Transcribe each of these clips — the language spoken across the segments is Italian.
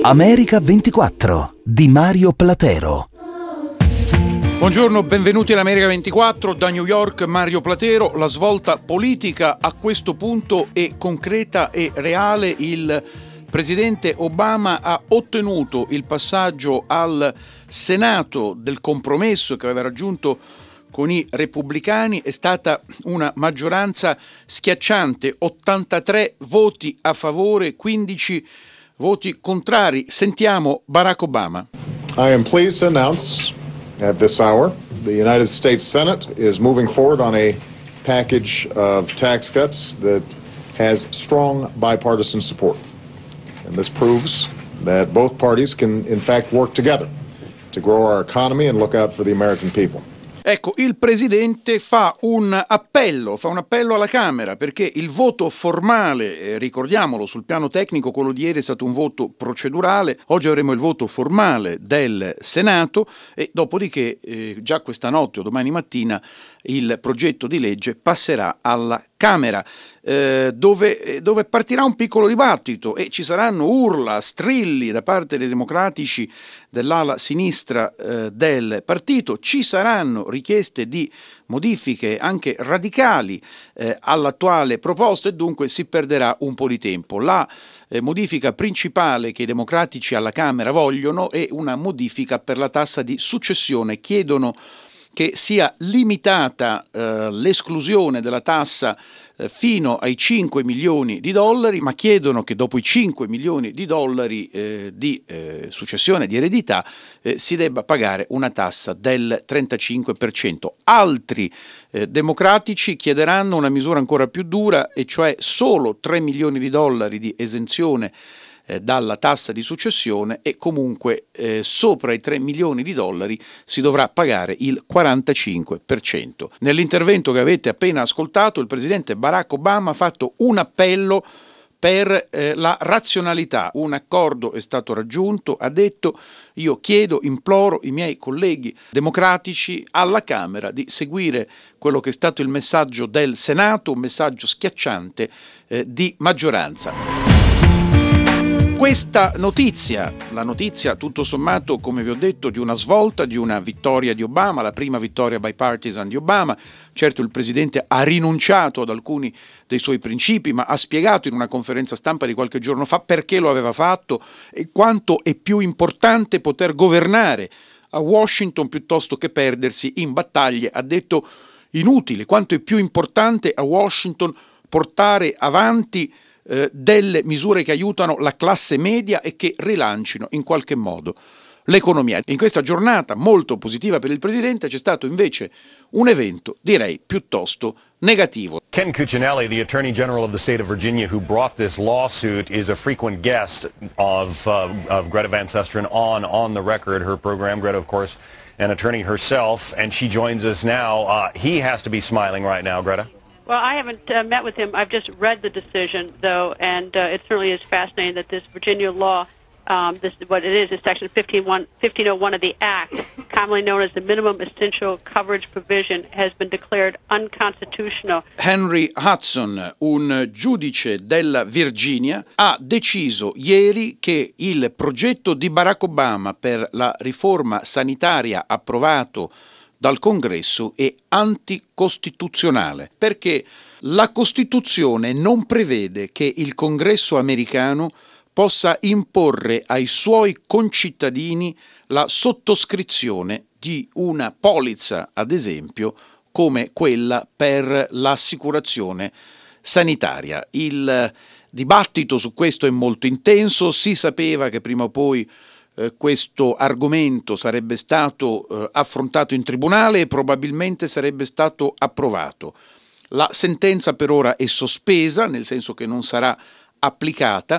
America 24 di Mario Platero. Buongiorno, benvenuti in America 24, da New York Mario Platero. La svolta politica a questo punto è concreta e reale. Il presidente Obama ha ottenuto il passaggio al Senato del compromesso che aveva raggiunto con i repubblicani. È stata una maggioranza schiacciante, 83 voti a favore, 15 voti contrari. Sentiamo Barack Obama. I am pleased to announce at this hour the United States Senate is moving forward on a package of tax cuts that has strong bipartisan support. And this proves that both parties can in fact work together to grow our economy and look out for the American people. Ecco, il Presidente fa un appello alla Camera, perché il voto formale, ricordiamolo, sul piano tecnico quello di ieri è stato un voto procedurale, oggi avremo il voto formale del Senato e dopodiché già questa notte o domani mattina il progetto di legge passerà alla Camera, dove partirà un piccolo dibattito e ci saranno urla, strilli da parte dei democratici dell'ala sinistra del partito, ci saranno richieste di modifiche anche radicali all'attuale proposta e dunque si perderà un po' di tempo. La modifica principale che i democratici alla Camera vogliono è una modifica per la tassa di successione. Chiedono che sia limitata l'esclusione della tassa fino ai 5 milioni di dollari, ma chiedono che dopo i 5 milioni di dollari di successione, di eredità, si debba pagare una tassa del 35%. Altri democratici chiederanno una misura ancora più dura, e cioè solo 3 milioni di dollari di esenzione dalla tassa di successione e comunque sopra i 3 milioni di dollari si dovrà pagare il 45%. Nell'intervento che avete appena ascoltato, il presidente Barack Obama ha fatto un appello per la razionalità. Un accordo è stato raggiunto, ha detto: io imploro i miei colleghi democratici alla Camera di seguire quello che è stato il messaggio del Senato, un messaggio schiacciante di maggioranza. Questa notizia, la notizia tutto sommato, come vi ho detto, di una svolta, di una vittoria di Obama, la prima vittoria bipartisan di Obama. Certo, il presidente ha rinunciato ad alcuni dei suoi principi, ma ha spiegato in una conferenza stampa di qualche giorno fa perché lo aveva fatto e quanto è più importante poter governare a Washington piuttosto che perdersi in battaglie, ha detto, inutili, quanto è più importante a Washington portare avanti delle misure che aiutano la classe media e che rilancino in qualche modo l'economia. In questa giornata molto positiva per il Presidente c'è stato invece un evento, direi, piuttosto negativo. Ken Cuccinelli, the Attorney General of the state of Virginia who brought this lawsuit, is a frequent guest of Greta Van Susteren on the Record, her program. Greta, of course, an attorney herself, and she joins us now. He has to be smiling right now, Greta. Well, I haven't met with him. I've just read the decision, though, and it certainly is fascinating that this Virginia law, what it is Section 1501 of the Act, commonly known as the Minimum Essential Coverage Provision, has been declared unconstitutional. Henry Hudson, un giudice della Virginia, ha deciso ieri che il progetto di Barack Obama per la riforma sanitaria approvato dal Congresso è anticostituzionale, perché la Costituzione non prevede che il Congresso americano possa imporre ai suoi concittadini la sottoscrizione di una polizza, ad esempio, come quella per l'assicurazione sanitaria. Il dibattito su questo è molto intenso, si sapeva che prima o poi questo argomento sarebbe stato affrontato in tribunale e probabilmente sarebbe stato approvato. La sentenza per ora è sospesa, nel senso che non sarà applicata,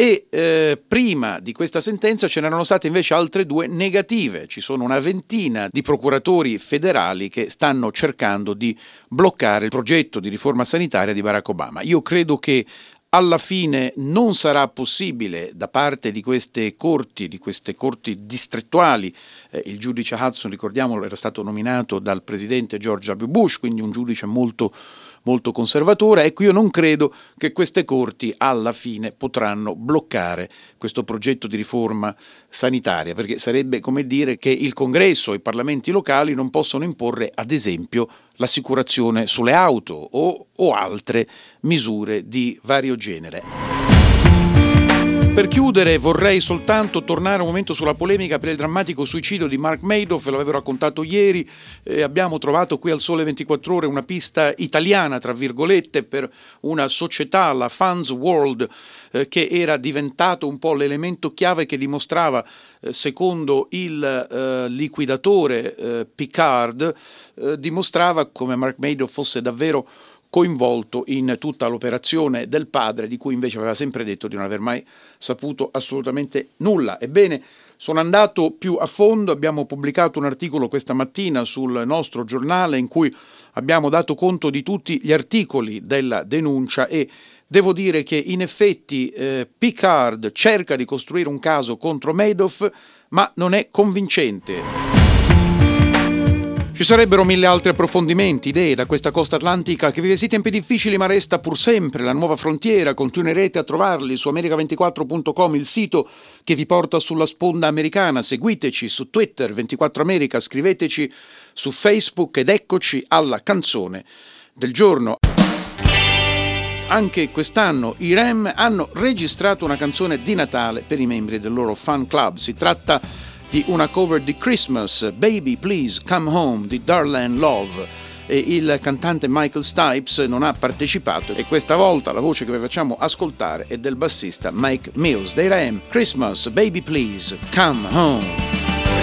e prima di questa sentenza ce n'erano state invece altre due negative. Ci sono una ventina di procuratori federali che stanno cercando di bloccare il progetto di riforma sanitaria di Barack Obama. Io credo che alla fine non sarà possibile da parte di queste corti distrettuali, il giudice Hudson, ricordiamolo, era stato nominato dal presidente George W. Bush, quindi un giudice molto molto conservatore. Ecco, io non credo che queste corti alla fine potranno bloccare questo progetto di riforma sanitaria, perché sarebbe come dire che il Congresso e i parlamenti locali non possono imporre, ad esempio, l'assicurazione sulle auto o altre misure di vario genere. Per chiudere vorrei soltanto tornare un momento sulla polemica per il drammatico suicidio di Mark Madoff, ve l'avevo raccontato ieri, abbiamo trovato qui al Sole 24 Ore una pista italiana, tra virgolette, per una società, la Funds World, che era diventato un po' l'elemento chiave che dimostrava, secondo il liquidatore Picard, dimostrava come Mark Madoff fosse davvero coinvolto in tutta l'operazione del padre, di cui invece aveva sempre detto di non aver mai saputo assolutamente nulla. Ebbene, sono andato più a fondo, abbiamo pubblicato un articolo questa mattina sul nostro giornale in cui abbiamo dato conto di tutti gli articoli della denuncia e devo dire che in effetti Picard cerca di costruire un caso contro Madoff, ma non è convincente. Ci sarebbero mille altri approfondimenti, idee da questa costa atlantica che vive sì tempi difficili ma resta pur sempre la nuova frontiera. Continuerete a trovarli su America24.com, il sito che vi porta sulla sponda americana. Seguiteci su Twitter 24 America, scriveteci su Facebook ed eccoci alla canzone del giorno. Anche quest'anno i Rem hanno registrato una canzone di Natale per i membri del loro fan club. Si tratta di una cover di Christmas, Baby Please Come Home di Darlene Love, e il cantante Michael Stipes non ha partecipato e questa volta la voce che vi facciamo ascoltare è del bassista Mike Mills. Dei Rem, Christmas, Baby Please Come Home.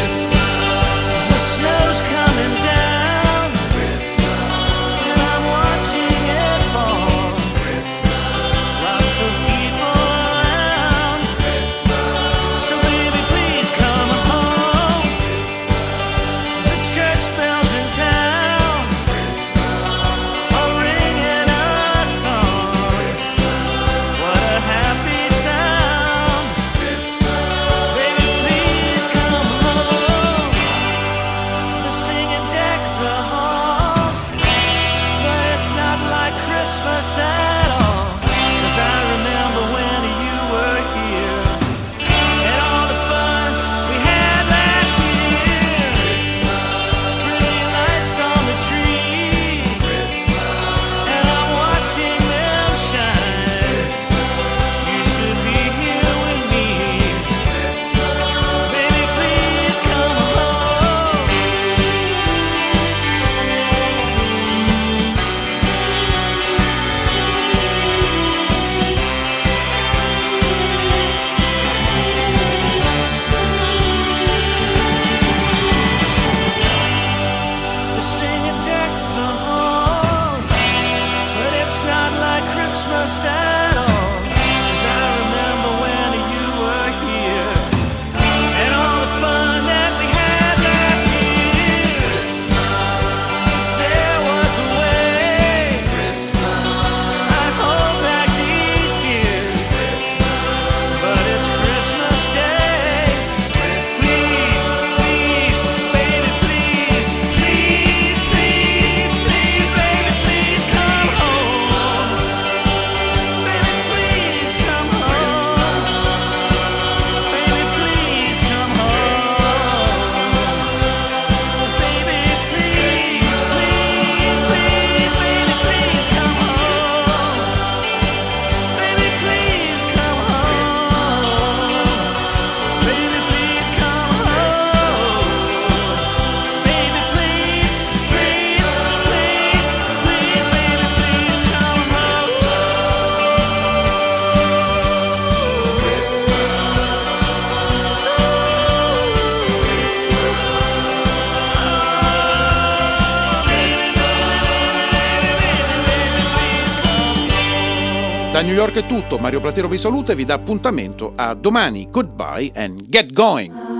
Da New York è tutto, Mario Platero vi saluta e vi dà appuntamento a domani. Goodbye and get going!